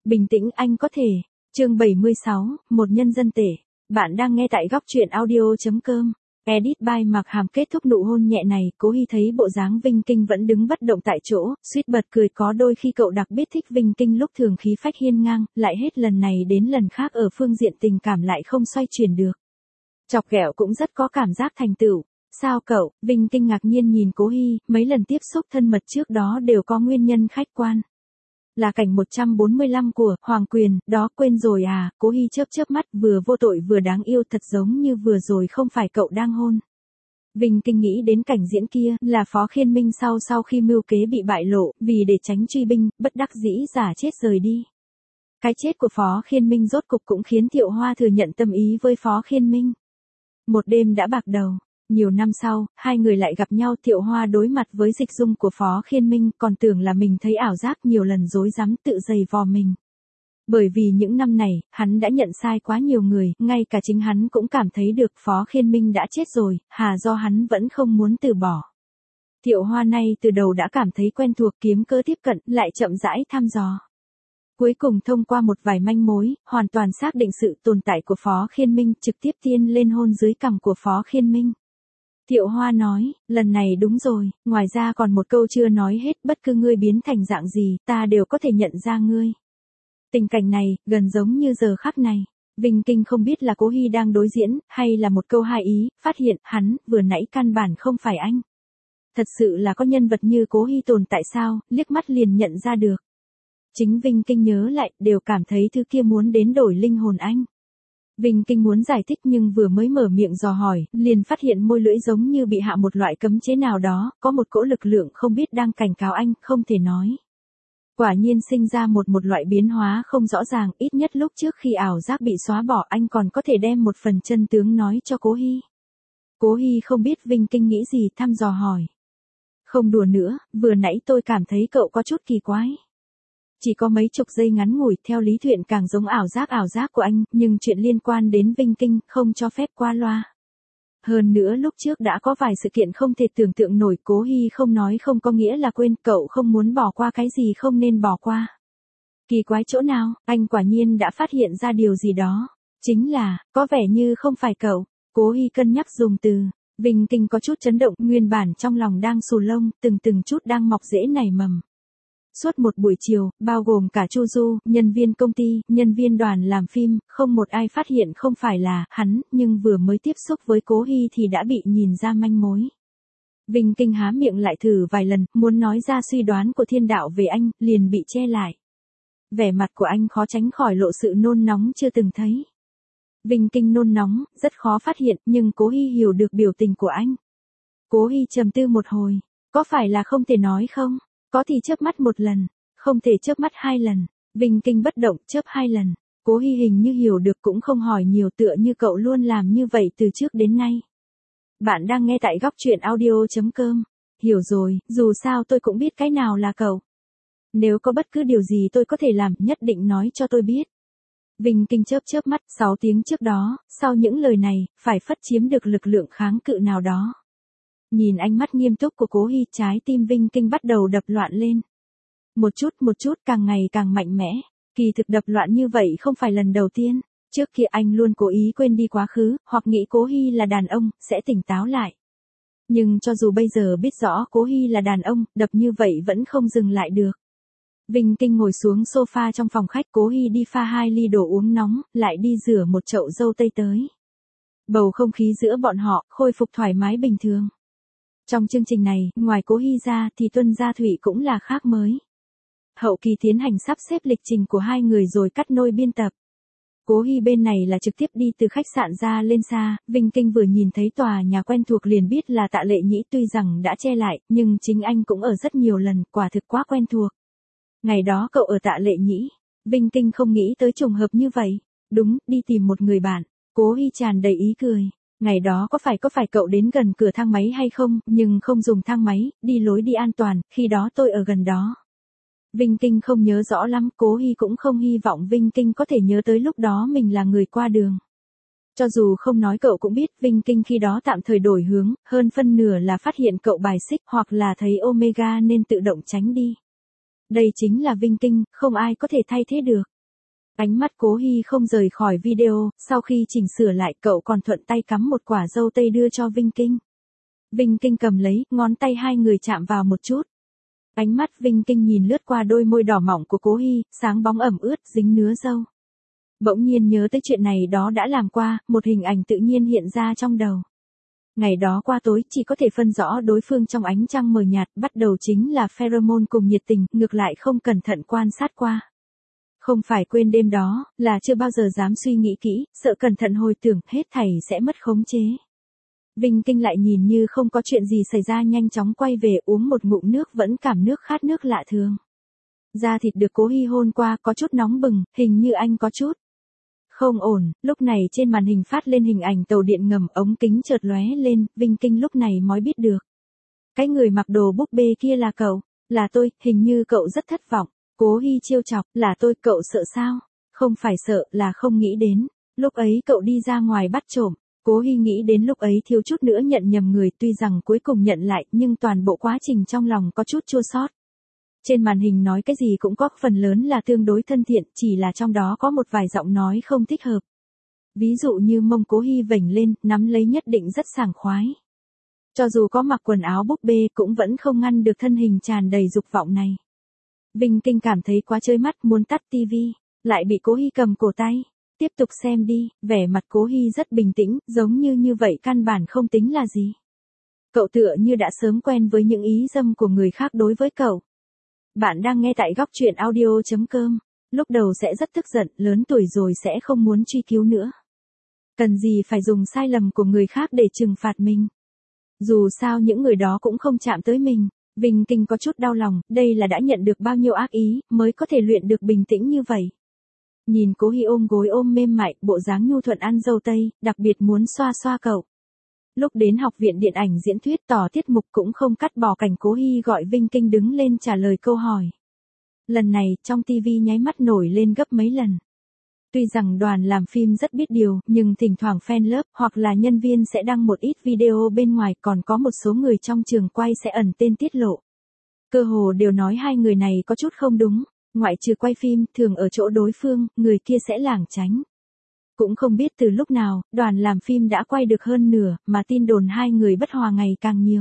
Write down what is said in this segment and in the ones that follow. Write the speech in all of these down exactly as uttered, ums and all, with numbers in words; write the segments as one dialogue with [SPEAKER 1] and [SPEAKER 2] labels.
[SPEAKER 1] Bình tĩnh anh có thể. Chương bảy mươi sáu, một nhân dân tệ. Bạn đang nghe tại góc truyện audio chấm com. Edit by Mạc Hàm. Kết thúc nụ hôn nhẹ này, Cố Hi thấy bộ dáng Vinh Kinh vẫn đứng bất động tại chỗ, suýt bật cười. Có đôi khi cậu đặc biệt thích Vinh Kinh lúc thường khí phách hiên ngang, lại hết lần này đến lần khác ở phương diện tình cảm lại không xoay chuyển được. Chọc ghẹo cũng rất có cảm giác thành tựu. Sao cậu? Vinh Kinh ngạc nhiên nhìn Cố Hi, mấy lần tiếp xúc thân mật trước đó đều có nguyên nhân khách quan. Là cảnh một trăm bốn mươi lăm của Hoàng Quyền, đó quên rồi à? Cố Hi chớp chớp mắt, vừa vô tội vừa đáng yêu, thật giống như vừa rồi không phải cậu đang hôn. Vinh Kinh nghĩ đến cảnh diễn kia, là Phó Khiên Minh sau sau khi mưu kế bị bại lộ, vì để tránh truy binh, bất đắc dĩ giả chết rời đi. Cái chết của Phó Khiên Minh rốt cục cũng khiến Thiệu Hoa thừa nhận tâm ý với Phó Khiên Minh. Một đêm đã bạc đầu. Nhiều năm sau, hai người lại gặp nhau. Thiệu Hoa đối mặt với dịch dung của Phó Khiên Minh, còn tưởng là mình thấy ảo giác, nhiều lần rối rắm tự giày vò mình. Bởi vì những năm này, hắn đã nhận sai quá nhiều người, ngay cả chính hắn cũng cảm thấy được Phó Khiên Minh đã chết rồi, hà do hắn vẫn không muốn từ bỏ. Thiệu Hoa nay từ đầu đã cảm thấy quen thuộc, kiếm cơ tiếp cận, lại chậm rãi thăm dò. Cuối cùng thông qua một vài manh mối, hoàn toàn xác định sự tồn tại của Phó Khiên Minh, trực tiếp tiên lên hôn dưới cằm của Phó Khiên Minh. Thiệu Hoa nói, lần này đúng rồi, ngoài ra còn một câu chưa nói hết, bất cứ ngươi biến thành dạng gì, ta đều có thể nhận ra ngươi. Tình cảnh này, gần giống như giờ khắc này. Vinh Kinh không biết là Cố Hi đang đối diễn, hay là một câu hai ý, phát hiện, hắn, vừa nãy căn bản không phải anh. Thật sự là có nhân vật như Cố Hi tồn tại sao, liếc mắt liền nhận ra được. Chính Vinh Kinh nhớ lại, đều cảm thấy thứ kia muốn đến đổi linh hồn anh. Vinh Kinh muốn giải thích nhưng vừa mới mở miệng dò hỏi, liền phát hiện môi lưỡi giống như bị hạ một loại cấm chế nào đó, có một cỗ lực lượng không biết đang cảnh cáo anh, không thể nói. Quả nhiên sinh ra một một loại biến hóa không rõ ràng, ít nhất lúc trước khi ảo giác bị xóa bỏ anh còn có thể đem một phần chân tướng nói cho Cố Hi. Cố Hi không biết Vinh Kinh nghĩ gì, thăm dò hỏi. Không đùa nữa, vừa nãy tôi cảm thấy cậu có chút kỳ quái. Chỉ có mấy chục giây ngắn ngủi, theo lý thuyện càng giống ảo giác ảo giác của anh, nhưng chuyện liên quan đến Vinh Kinh, không cho phép qua loa. Hơn nữa lúc trước đã có vài sự kiện không thể tưởng tượng nổi. Cố Hi không nói không có nghĩa là quên, cậu không muốn bỏ qua cái gì không nên bỏ qua. Kỳ quái chỗ nào? Anh quả nhiên đã phát hiện ra điều gì đó. Chính là, có vẻ như không phải cậu. Cố Hi cân nhắc dùng từ. Vinh Kinh có chút chấn động, nguyên bản trong lòng đang xù lông, từng từng chút đang mọc rễ nảy mầm. Suốt một buổi chiều, bao gồm cả Chu Du, nhân viên công ty, nhân viên đoàn làm phim, không một ai phát hiện không phải là hắn, nhưng vừa mới tiếp xúc với Cố Hi thì đã bị nhìn ra manh mối. Vinh Kinh há miệng lại thử vài lần, muốn nói ra suy đoán của thiên đạo về anh, liền bị che lại. Vẻ mặt của anh khó tránh khỏi lộ sự nôn nóng chưa từng thấy. Vinh Kinh nôn nóng, rất khó phát hiện, nhưng Cố Hi hiểu được biểu tình của anh. Cố Hi trầm tư một hồi, có phải là không thể nói không? Có thì chớp mắt một lần, không thể chớp mắt hai lần. Vinh Kinh bất động, chớp hai lần. Cố Hi hình như hiểu được cũng không hỏi nhiều, tựa như cậu luôn làm như vậy từ trước đến nay. Bạn đang nghe tại góc truyện audio chấm com. Hiểu rồi, dù sao tôi cũng biết cái nào là cậu. Nếu có bất cứ điều gì tôi có thể làm, nhất định nói cho tôi biết. Vinh Kinh chớp chớp mắt, sáu tiếng trước đó, sau những lời này, phải phất chiếm được lực lượng kháng cự nào đó. Nhìn ánh mắt nghiêm túc của Cố Hi, trái tim Vinh Kinh bắt đầu đập loạn lên. Một chút một chút, càng ngày càng mạnh mẽ. Kỳ thực đập loạn như vậy không phải lần đầu tiên. Trước kia anh luôn cố ý quên đi quá khứ, hoặc nghĩ Cố Hi là đàn ông, sẽ tỉnh táo lại. Nhưng cho dù bây giờ biết rõ Cố Hi là đàn ông, đập như vậy vẫn không dừng lại được. Vinh Kinh ngồi xuống sofa trong phòng khách. Cố Hi đi pha hai ly đồ uống nóng, lại đi rửa một chậu dâu tây tới. Bầu không khí giữa bọn họ khôi phục thoải mái bình thường. Trong chương trình này, ngoài Cố Hi ra thì Tuân Gia Thủy cũng là khác mới. Hậu kỳ tiến hành sắp xếp lịch trình của hai người rồi cắt nôi biên tập. Cố Hi bên này là trực tiếp đi từ khách sạn ra lên xa. Vinh Kinh vừa nhìn thấy tòa nhà quen thuộc liền biết là Tạ Lệ Nhĩ, tuy rằng đã che lại, nhưng chính anh cũng ở rất nhiều lần, quả thực quá quen thuộc. Ngày đó cậu ở Tạ Lệ Nhĩ. Vinh Kinh không nghĩ tới trùng hợp như vậy. Đúng, đi tìm một người bạn. Cố Hi tràn đầy ý cười. Ngày đó có phải có phải cậu đến gần cửa thang máy hay không, nhưng không dùng thang máy, đi lối đi an toàn, khi đó tôi ở gần đó. Vinh Kinh không nhớ rõ lắm, Cố Hi cũng không hy vọng Vinh Kinh có thể nhớ tới lúc đó mình là người qua đường. Cho dù không nói cậu cũng biết Vinh Kinh khi đó tạm thời đổi hướng, hơn phân nửa là phát hiện cậu bài xích hoặc là thấy Omega nên tự động tránh đi. Đây chính là Vinh Kinh, không ai có thể thay thế được. Ánh mắt Cố Hi không rời khỏi video, sau khi chỉnh sửa lại cậu còn thuận tay cắm một quả dâu tây đưa cho Vinh Kinh. Vinh Kinh cầm lấy, ngón tay hai người chạm vào một chút. Ánh mắt Vinh Kinh nhìn lướt qua đôi môi đỏ mỏng của Cố Hi, sáng bóng ẩm ướt dính nứa dâu. Bỗng nhiên nhớ tới chuyện này đó đã làm qua, một hình ảnh tự nhiên hiện ra trong đầu. Ngày đó qua tối chỉ có thể phân rõ đối phương trong ánh trăng mờ nhạt, bắt đầu chính là pheromone cùng nhiệt tình, ngược lại không cẩn thận quan sát qua. Không phải quên đêm đó, là chưa bao giờ dám suy nghĩ kỹ, sợ cẩn thận hồi tưởng, hết thảy sẽ mất khống chế. Vinh Kinh lại nhìn như không có chuyện gì xảy ra, nhanh chóng quay về uống một ngụm nước, vẫn cảm nước khát nước lạ thường. Da thịt được Cố Hi hôn qua có chút nóng bừng, hình như anh có chút không ổn. Lúc này trên màn hình phát lên hình ảnh tàu điện ngầm, ống kính chợt lóe lên, Vinh Kinh lúc này mới biết được. Cái người mặc đồ búp bê kia là cậu, là tôi, hình như cậu rất thất vọng. Cố Hi trêu chọc, là tôi, cậu sợ sao? Không phải sợ, là không nghĩ đến. Lúc ấy cậu đi ra ngoài bắt trộm. Cố Hi nghĩ đến lúc ấy thiếu chút nữa nhận nhầm người, tuy rằng cuối cùng nhận lại, nhưng toàn bộ quá trình trong lòng có chút chua xót. Trên màn hình nói cái gì cũng có, phần lớn là tương đối thân thiện, chỉ là trong đó có một vài giọng nói không thích hợp. Ví dụ như mông Cố Hi vểnh lên, nắm lấy nhất định rất sảng khoái. Cho dù có mặc quần áo búp bê cũng vẫn không ngăn được thân hình tràn đầy dục vọng này. Vinh Kinh cảm thấy quá trơi mắt, muốn tắt tivi, lại bị Cố Hi cầm cổ tay. Tiếp tục xem đi, vẻ mặt Cố Hi rất bình tĩnh, giống như như vậy căn bản không tính là gì. Cậu tựa như đã sớm quen với những ý dâm của người khác đối với cậu. Bạn đang nghe tại góc truyện audio chấm com. Lúc đầu sẽ rất tức giận, lớn tuổi rồi sẽ không muốn truy cứu nữa. Cần gì phải dùng sai lầm của người khác để trừng phạt mình. Dù sao những người đó cũng không chạm tới mình. Vinh Kinh có chút đau lòng, đây là đã nhận được bao nhiêu ác ý, mới có thể luyện được bình tĩnh như vậy. Nhìn Cố Hi ôm gối ôm mềm mại, bộ dáng nhu thuận ăn dâu tây, đặc biệt muốn xoa xoa cậu. Lúc đến học viện điện ảnh diễn thuyết tỏ tiết mục cũng không cắt bỏ cảnh Cố Hi gọi Vinh Kinh đứng lên trả lời câu hỏi. Lần này, trong tivi nháy mắt nổi lên gấp mấy lần. Tuy rằng đoàn làm phim rất biết điều, nhưng thỉnh thoảng fan lớp hoặc là nhân viên sẽ đăng một ít video bên ngoài, còn có một số người trong trường quay sẽ ẩn tên tiết lộ. Cơ hồ đều nói hai người này có chút không đúng, ngoại trừ quay phim, thường ở chỗ đối phương, người kia sẽ lảng tránh. Cũng không biết từ lúc nào, đoàn làm phim đã quay được hơn nửa, mà tin đồn hai người bất hòa ngày càng nhiều.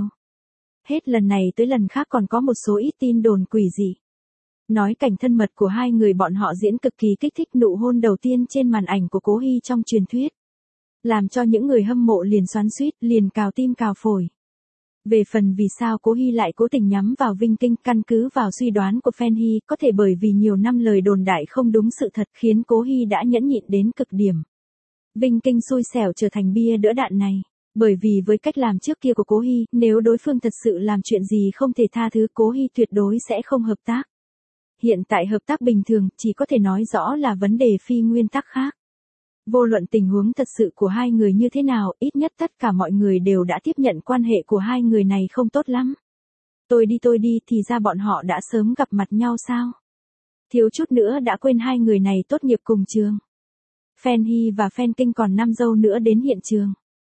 [SPEAKER 1] Hết lần này tới lần khác còn có một số ít tin đồn quỷ dị. Nói cảnh thân mật của hai người bọn họ diễn cực kỳ kích thích, nụ hôn đầu tiên trên màn ảnh của Cố Hi trong truyền thuyết. Làm cho những người hâm mộ liền xoắn xuýt, liền cào tim cào phổi. Về phần vì sao Cố Hi lại cố tình nhắm vào Vinh Kinh, căn cứ vào suy đoán của fan Hi, có thể bởi vì nhiều năm lời đồn đại không đúng sự thật khiến Cố Hi đã nhẫn nhịn đến cực điểm. Vinh Kinh xui xẻo trở thành bia đỡ đạn này. Bởi vì với cách làm trước kia của Cố Hi, nếu đối phương thật sự làm chuyện gì không thể tha thứ, Cố Hi tuyệt đối sẽ không hợp tác. Hiện tại hợp tác bình thường, chỉ có thể nói rõ là vấn đề phi nguyên tắc khác. Vô luận tình huống thật sự của hai người như thế nào, ít nhất tất cả mọi người đều đã tiếp nhận quan hệ của hai người này không tốt lắm. Tôi đi tôi đi, thì ra bọn họ đã sớm gặp mặt nhau sao? Thiếu chút nữa đã quên hai người này tốt nghiệp cùng trường. Fan Hi và Fan Kinh còn năm dâu nữa đến hiện trường.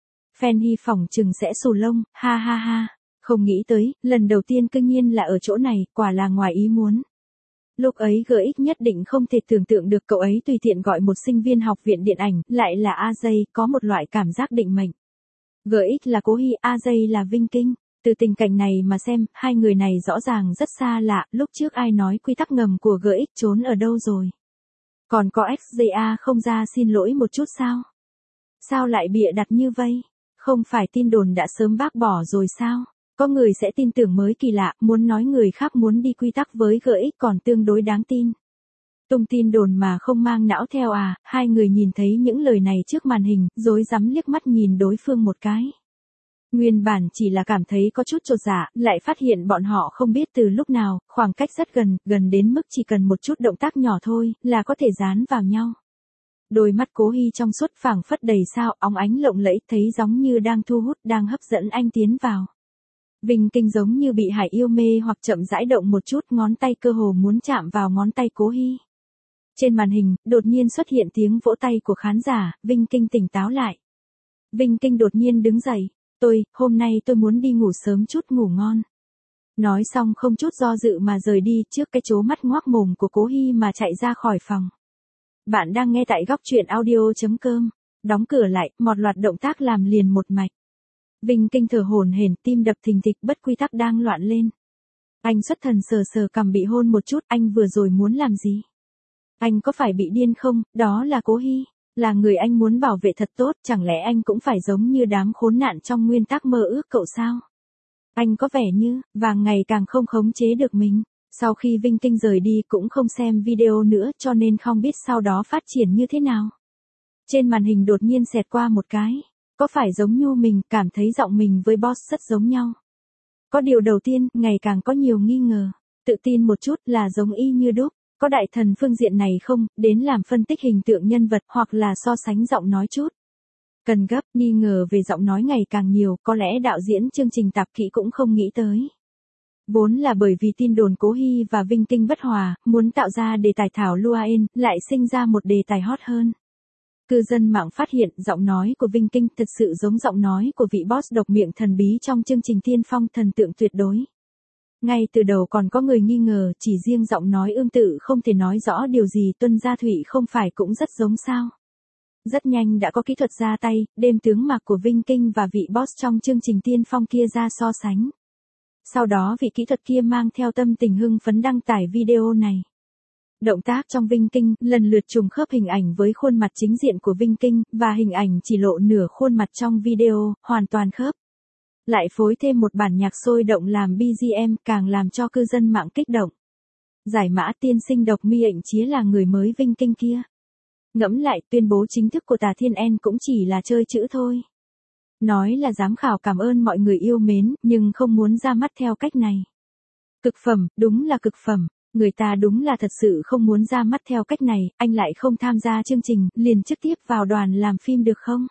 [SPEAKER 1] Fan Hi phỏng chừng sẽ xù lông, ha ha ha. Không nghĩ tới, lần đầu tiên cương nhiên là ở chỗ này, quả là ngoài ý muốn. Lúc ấy giê ích nhất định không thể tưởng tượng được cậu ấy tùy tiện gọi một sinh viên học viện điện ảnh, lại là a jay, có một loại cảm giác định mệnh. giê ích là Cố Hi, a jay là Vinh Kinh. Từ tình cảnh này mà xem, hai người này rõ ràng rất xa lạ, lúc trước ai nói quy tắc ngầm của giê ích trốn ở đâu rồi? Còn có ích giê a không ra xin lỗi một chút sao? Sao lại bịa đặt như vậy? Không phải tin đồn đã sớm bác bỏ rồi sao? Có người sẽ tin tưởng mới kỳ lạ, muốn nói người khác muốn đi quy tắc với giê ích còn tương đối đáng tin. Tung tin đồn mà không mang não theo à? Hai người nhìn thấy những lời này trước màn hình, rối rắm liếc mắt nhìn đối phương một cái. Nguyên bản chỉ là cảm thấy có chút chột dạ, lại phát hiện bọn họ không biết từ lúc nào, khoảng cách rất gần, gần đến mức chỉ cần một chút động tác nhỏ thôi, là có thể dán vào nhau. Đôi mắt Cố Hi trong suốt phảng phất đầy sao, óng ánh lộng lẫy, thấy giống như đang thu hút, đang hấp dẫn anh tiến vào. Vinh Kinh giống như bị hải yêu mê hoặc chậm rãi động một chút, ngón tay cơ hồ muốn chạm vào ngón tay Cố Hi. Trên màn hình, đột nhiên xuất hiện tiếng vỗ tay của khán giả, Vinh Kinh tỉnh táo lại. Vinh Kinh đột nhiên đứng dậy, tôi, hôm nay tôi muốn đi ngủ sớm chút, ngủ ngon. Nói xong không chút do dự mà rời đi, trước cái chố mắt ngoác mồm của Cố Hi mà chạy ra khỏi phòng. Bạn đang nghe tại góc truyện audio.com. Đóng cửa lại, một loạt động tác làm liền một mạch. Vinh Kinh thở hổn hển, tim đập thình thịch, bất quy tắc đang loạn lên. Anh xuất thần sờ sờ cằm bị hôn một chút, anh vừa rồi muốn làm gì? Anh có phải bị điên không? Đó là Cố Hy, là người anh muốn bảo vệ thật tốt, chẳng lẽ anh cũng phải giống như đám khốn nạn trong nguyên tắc mơ ước cậu sao? Anh có vẻ như, vàng ngày càng không khống chế được mình. Sau khi Vinh Kinh rời đi cũng không xem video nữa cho nên không biết sau đó phát triển như thế nào. Trên màn hình đột nhiên xẹt qua một cái. Có phải giống như mình, cảm thấy giọng mình với boss rất giống nhau. Có điều đầu tiên, ngày càng có nhiều nghi ngờ. Tự tin một chút là giống y như đúc. Có đại thần phương diện này không, đến làm phân tích hình tượng nhân vật hoặc là so sánh giọng nói chút. Cần gấp, nghi ngờ về giọng nói ngày càng nhiều, có lẽ đạo diễn chương trình tạp kỹ cũng không nghĩ tới. Vốn là bởi vì tin đồn Cố Hy và Vinh Kinh bất hòa, muốn tạo ra đề tài Thảo Luain, lại sinh ra một đề tài hot hơn. Cư dân mạng phát hiện giọng nói của Vinh Kinh thật sự giống giọng nói của vị boss độc miệng thần bí trong chương trình Tiên Phong Thần Tượng Tuyệt Đối. Ngay từ đầu còn có người nghi ngờ chỉ riêng giọng nói ương tự không thể nói rõ điều gì, Tuân Gia Thụy không phải cũng rất giống sao. Rất nhanh đã có kỹ thuật ra tay, đêm tướng mạc của Vinh Kinh và vị boss trong chương trình Tiên Phong kia ra so sánh. Sau đó vị kỹ thuật kia mang theo tâm tình hưng phấn đăng tải video này. Động tác trong Vinh Kinh lần lượt trùng khớp hình ảnh với khuôn mặt chính diện của Vinh Kinh, và hình ảnh chỉ lộ nửa khuôn mặt trong video, hoàn toàn khớp. Lại phối thêm một bản nhạc sôi động làm bê giê em càng làm cho cư dân mạng kích động. Giải mã tiên sinh độc mi ảnh chía là người mới Vinh Kinh kia. Ngẫm lại, tuyên bố chính thức của Tà Thiên En cũng chỉ là chơi chữ thôi. Nói là giám khảo cảm ơn mọi người yêu mến, nhưng không muốn ra mắt theo cách này. Cực phẩm, đúng là cực phẩm, người ta đúng là thật sự không muốn ra mắt theo cách này, anh lại không tham gia chương trình, liền trực tiếp vào đoàn làm phim được không?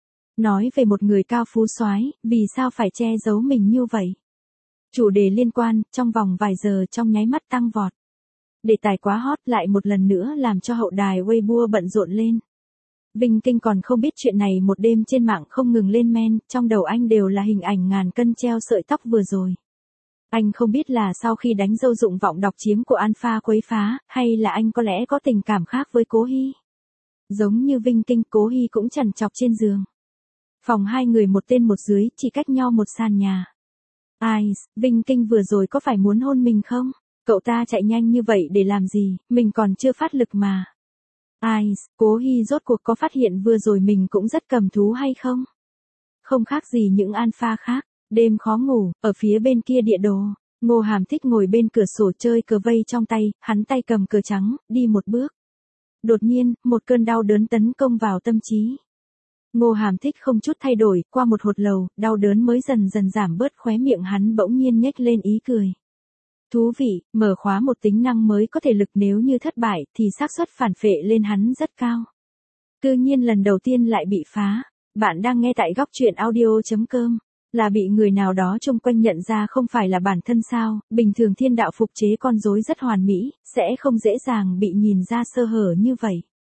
[SPEAKER 1] Nói về một người cao phú soái, vì sao phải che giấu mình như vậy? Chủ đề liên quan, trong vòng vài giờ trong nháy mắt tăng vọt. Đề tài quá hot lại một lần nữa làm cho hậu đài Weibo bận rộn lên. Vinh Kinh còn không biết chuyện này, một đêm trên mạng không ngừng lên men, trong đầu anh đều là hình ảnh ngàn cân treo sợi tóc vừa rồi. Anh không biết là sau khi đánh dâu dụng vọng độc chiếm của Alpha quấy phá, hay là anh có lẽ có tình cảm khác với Cố Hy. Giống như Vinh Kinh, Cố Hy cũng trằn trọc trên giường. Phòng hai người một tên một dưới, chỉ cách nhau một sàn nhà. Ai, Vinh Kinh vừa rồi có phải muốn hôn mình không? Cậu ta chạy nhanh như vậy để làm gì, mình còn chưa phát lực mà. Ai, Cố Hy rốt cuộc có phát hiện vừa rồi mình cũng rất cầm thú hay không? Không khác gì những alpha khác. Đêm khó ngủ, ở phía bên kia địa đồ, Ngô Hàm Thích ngồi bên cửa sổ chơi cờ vây trong tay, hắn tay cầm cờ trắng, đi một bước. Đột nhiên, một cơn đau đớn tấn công vào tâm trí. Ngô Hàm Thích không chút thay đổi, qua một hột lầu, đau đớn mới dần dần giảm bớt, khóe miệng hắn bỗng nhiên nhếch lên ý cười. Thú vị, mở khóa một tính năng mới có thể lực, nếu như thất bại thì xác suất phản phệ lên hắn rất cao. Cư nhiên lần đầu tiên lại bị phá. Bạn đang nghe tại góc truyện audio.com. Là bị người nào đó chung quanh nhận ra không phải là bản thân sao? Bình thường thiên đạo phục chế con rối rất hoàn mỹ, sẽ không dễ dàng bị nhìn ra sơ hở như vậy.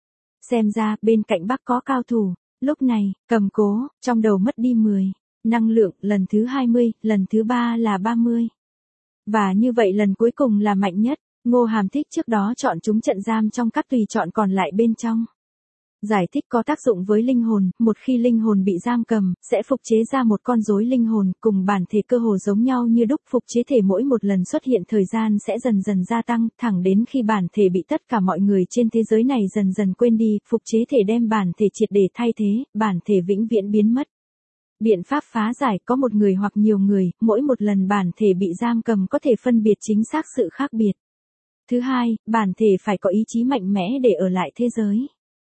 [SPEAKER 1] Xem ra, bên cạnh Bắc có cao thủ. Lúc này, Cầm Cố, trong đầu mất đi mười. Năng lượng, lần thứ hai mươi, lần thứ ba là ba mươi. Và như vậy lần cuối cùng là mạnh nhất. Ngô Hàm Thích trước đó chọn chúng trận giam trong các tùy chọn còn lại bên trong. Giải thích có tác dụng với linh hồn, một khi linh hồn bị giam cầm, sẽ phục chế ra một con rối linh hồn cùng bản thể cơ hồ giống nhau như đúc. Phục chế thể mỗi một lần xuất hiện thời gian sẽ dần dần gia tăng, thẳng đến khi bản thể bị tất cả mọi người trên thế giới này dần dần quên đi, phục chế thể đem bản thể triệt để thay thế, bản thể vĩnh viễn biến mất. Biện pháp phá giải, có một người hoặc nhiều người, mỗi một lần bản thể bị giam cầm có thể phân biệt chính xác sự khác biệt. Thứ hai, bản thể phải có ý chí mạnh mẽ để ở lại thế giới.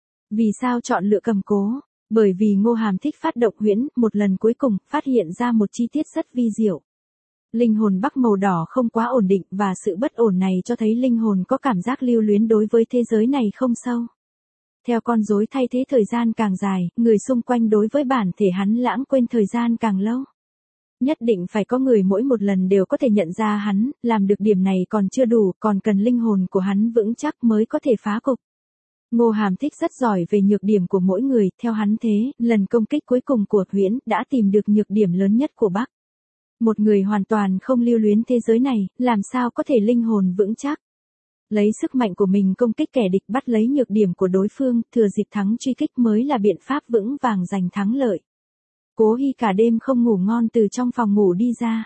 [SPEAKER 1] Vì sao chọn lựa Cầm Cố? Bởi vì Ngô Hàm Thích phát động huyễn, một lần cuối cùng, phát hiện ra một chi tiết rất vi diệu. Linh hồn Bắc màu đỏ không quá ổn định, và sự bất ổn này cho thấy linh hồn có cảm giác lưu luyến đối với thế giới này không sâu. Theo con rối thay thế thời gian càng dài, người xung quanh đối với bản thể hắn lãng quên thời gian càng lâu. Nhất định phải có người mỗi một lần đều có thể nhận ra hắn, làm được điểm này còn chưa đủ, còn cần linh hồn của hắn vững chắc mới có thể phá cục. Ngô Hàm Thích rất giỏi về nhược điểm của mỗi người, theo hắn thế, lần công kích cuối cùng của Huyễn đã tìm được nhược điểm lớn nhất của Bắc. Một người hoàn toàn không lưu luyến thế giới này, làm sao có thể linh hồn vững chắc. Lấy sức mạnh của mình công kích kẻ địch, bắt lấy nhược điểm của đối phương, thừa dịp thắng truy kích mới là biện pháp vững vàng giành thắng lợi. Cố Hi cả đêm không ngủ ngon từ trong phòng ngủ đi ra.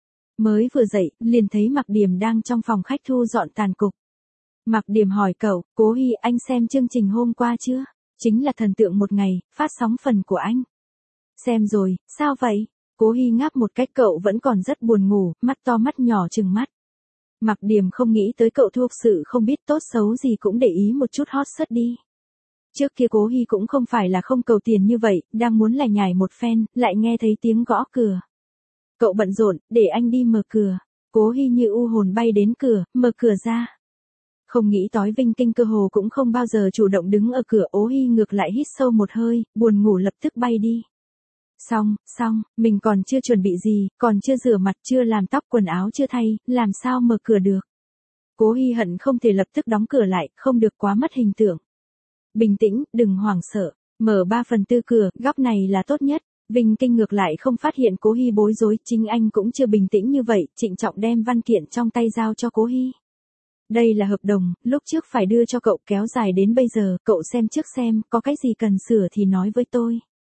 [SPEAKER 1] Mới vừa dậy, liền thấy Mạc Điềm đang trong phòng khách thu dọn tàn cục. Mạc Điềm hỏi cậu, Cố Hi, anh xem chương trình hôm qua chưa? Chính là Thần tượng một ngày, phát sóng phần của anh. Xem rồi, sao vậy? Cố Hi ngáp một cách, cậu vẫn còn rất buồn ngủ, mắt to mắt nhỏ trừng mắt. Mạc Điềm không nghĩ tới cậu thực sự không biết tốt xấu gì cũng để ý một chút hot search đi. Trước kia Cố Hi cũng không phải là không cầu tiền như vậy, đang muốn lải nhải một phen, lại nghe thấy tiếng gõ cửa. Cậu bận rộn, để anh đi mở cửa. Cố Hi như u hồn bay đến cửa, mở cửa ra. Không nghĩ tới Vinh Kinh cơ hồ cũng không bao giờ chủ động đứng ở cửa. Cố Hi ngược lại hít sâu một hơi, buồn ngủ lập tức bay đi. Xong, xong, mình còn chưa chuẩn bị gì, còn chưa rửa mặt, chưa làm tóc, quần áo chưa thay, làm sao mở cửa được. Cố Hi hận không thể lập tức đóng cửa lại, không được quá mất hình tượng. Bình tĩnh, đừng hoảng sợ, mở ba phần tư cửa, góc này là tốt nhất. Vinh Kinh ngược lại không phát hiện Cố Hi bối rối, chính anh cũng chưa bình tĩnh như vậy, trịnh trọng đem văn kiện trong tay giao cho Cố Hi. Đây là hợp đồng, lúc trước phải đưa cho cậu, kéo dài đến bây giờ, cậu xem trước xem, có cái gì cần sửa thì nói với tôi.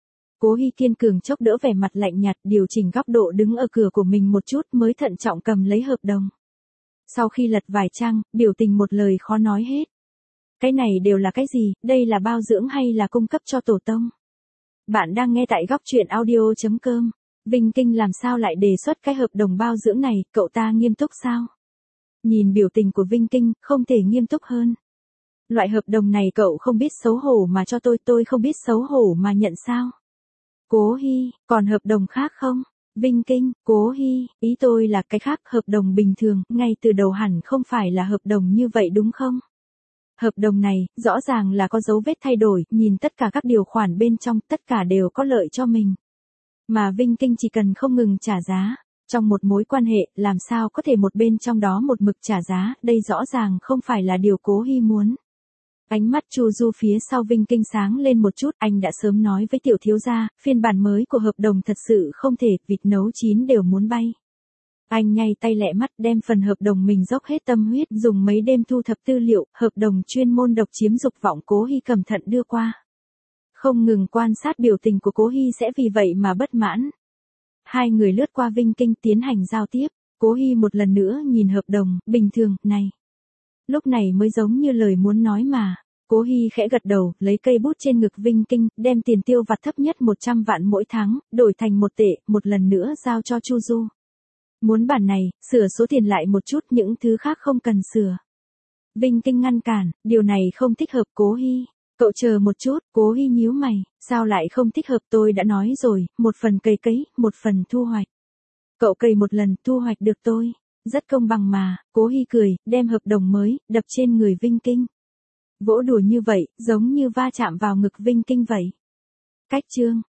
[SPEAKER 1] Cố Hi kiên cường chốc đỡ vẻ mặt lạnh nhạt, điều chỉnh góc độ đứng ở cửa của mình một chút mới thận trọng cầm lấy hợp đồng. Sau khi lật vài trang, biểu tình một lời khó nói hết. Cái này đều là cái gì, đây là bao dưỡng hay là cung cấp cho tổ tông? Bạn đang nghe tại góc truyện audio chấm com. Vinh Kinh làm sao lại đề xuất cái hợp đồng bao dưỡng này, cậu ta nghiêm túc sao? Nhìn biểu tình của Vinh Kinh, không thể nghiêm túc hơn. Loại hợp đồng này cậu không biết xấu hổ mà cho tôi, tôi không biết xấu hổ mà nhận sao? Cố Hi, còn hợp đồng khác không? Vinh Kinh, Cố Hi, ý tôi là cái khác, hợp đồng bình thường, ngay từ đầu hẳn không phải là hợp đồng như vậy đúng không? Hợp đồng này, rõ ràng là có dấu vết thay đổi, nhìn tất cả các điều khoản bên trong, tất cả đều có lợi cho mình. Mà Vinh Kinh chỉ cần không ngừng trả giá. Trong một mối quan hệ, làm sao có thể một bên trong đó một mực trả giá, đây rõ ràng không phải là điều Cố Hi muốn. Ánh mắt Chu Du phía sau Vinh Kinh sáng lên một chút, anh đã sớm nói với tiểu thiếu gia, phiên bản mới của hợp đồng thật sự không thể, vịt nấu chín đều muốn bay. Anh nhay tay lẹ mắt đem phần hợp đồng mình dốc hết tâm huyết, dùng mấy đêm thu thập tư liệu, hợp đồng chuyên môn độc chiếm dục vọng Cố Hi cẩn thận đưa qua. Không ngừng quan sát biểu tình của Cố Hi sẽ vì vậy mà bất mãn. Hai người lướt qua Vinh Kinh tiến hành giao tiếp, Cố Hi một lần nữa nhìn hợp đồng, bình thường, này. Lúc này mới giống như lời muốn nói mà. Cố Hi khẽ gật đầu, lấy cây bút trên ngực Vinh Kinh, đem tiền tiêu vặt thấp nhất một trăm vạn mỗi tháng, đổi thành một tệ, một lần nữa giao cho Chu Du. Muốn bản này, sửa số tiền lại một chút, những thứ khác không cần sửa. Vinh Kinh ngăn cản, điều này không thích hợp Cố Hi. Cậu chờ một chút, Cố Hi nhíu mày, sao lại không thích hợp, tôi đã nói rồi, một phần cày cấy, một phần thu hoạch. Cậu cày một lần, thu hoạch được tôi. Rất công bằng mà, Cố Hi cười, đem hợp đồng mới, đập trên người Vinh Kinh. Vỗ đùa như vậy, giống như va chạm vào ngực Vinh Kinh vậy. Cách chương.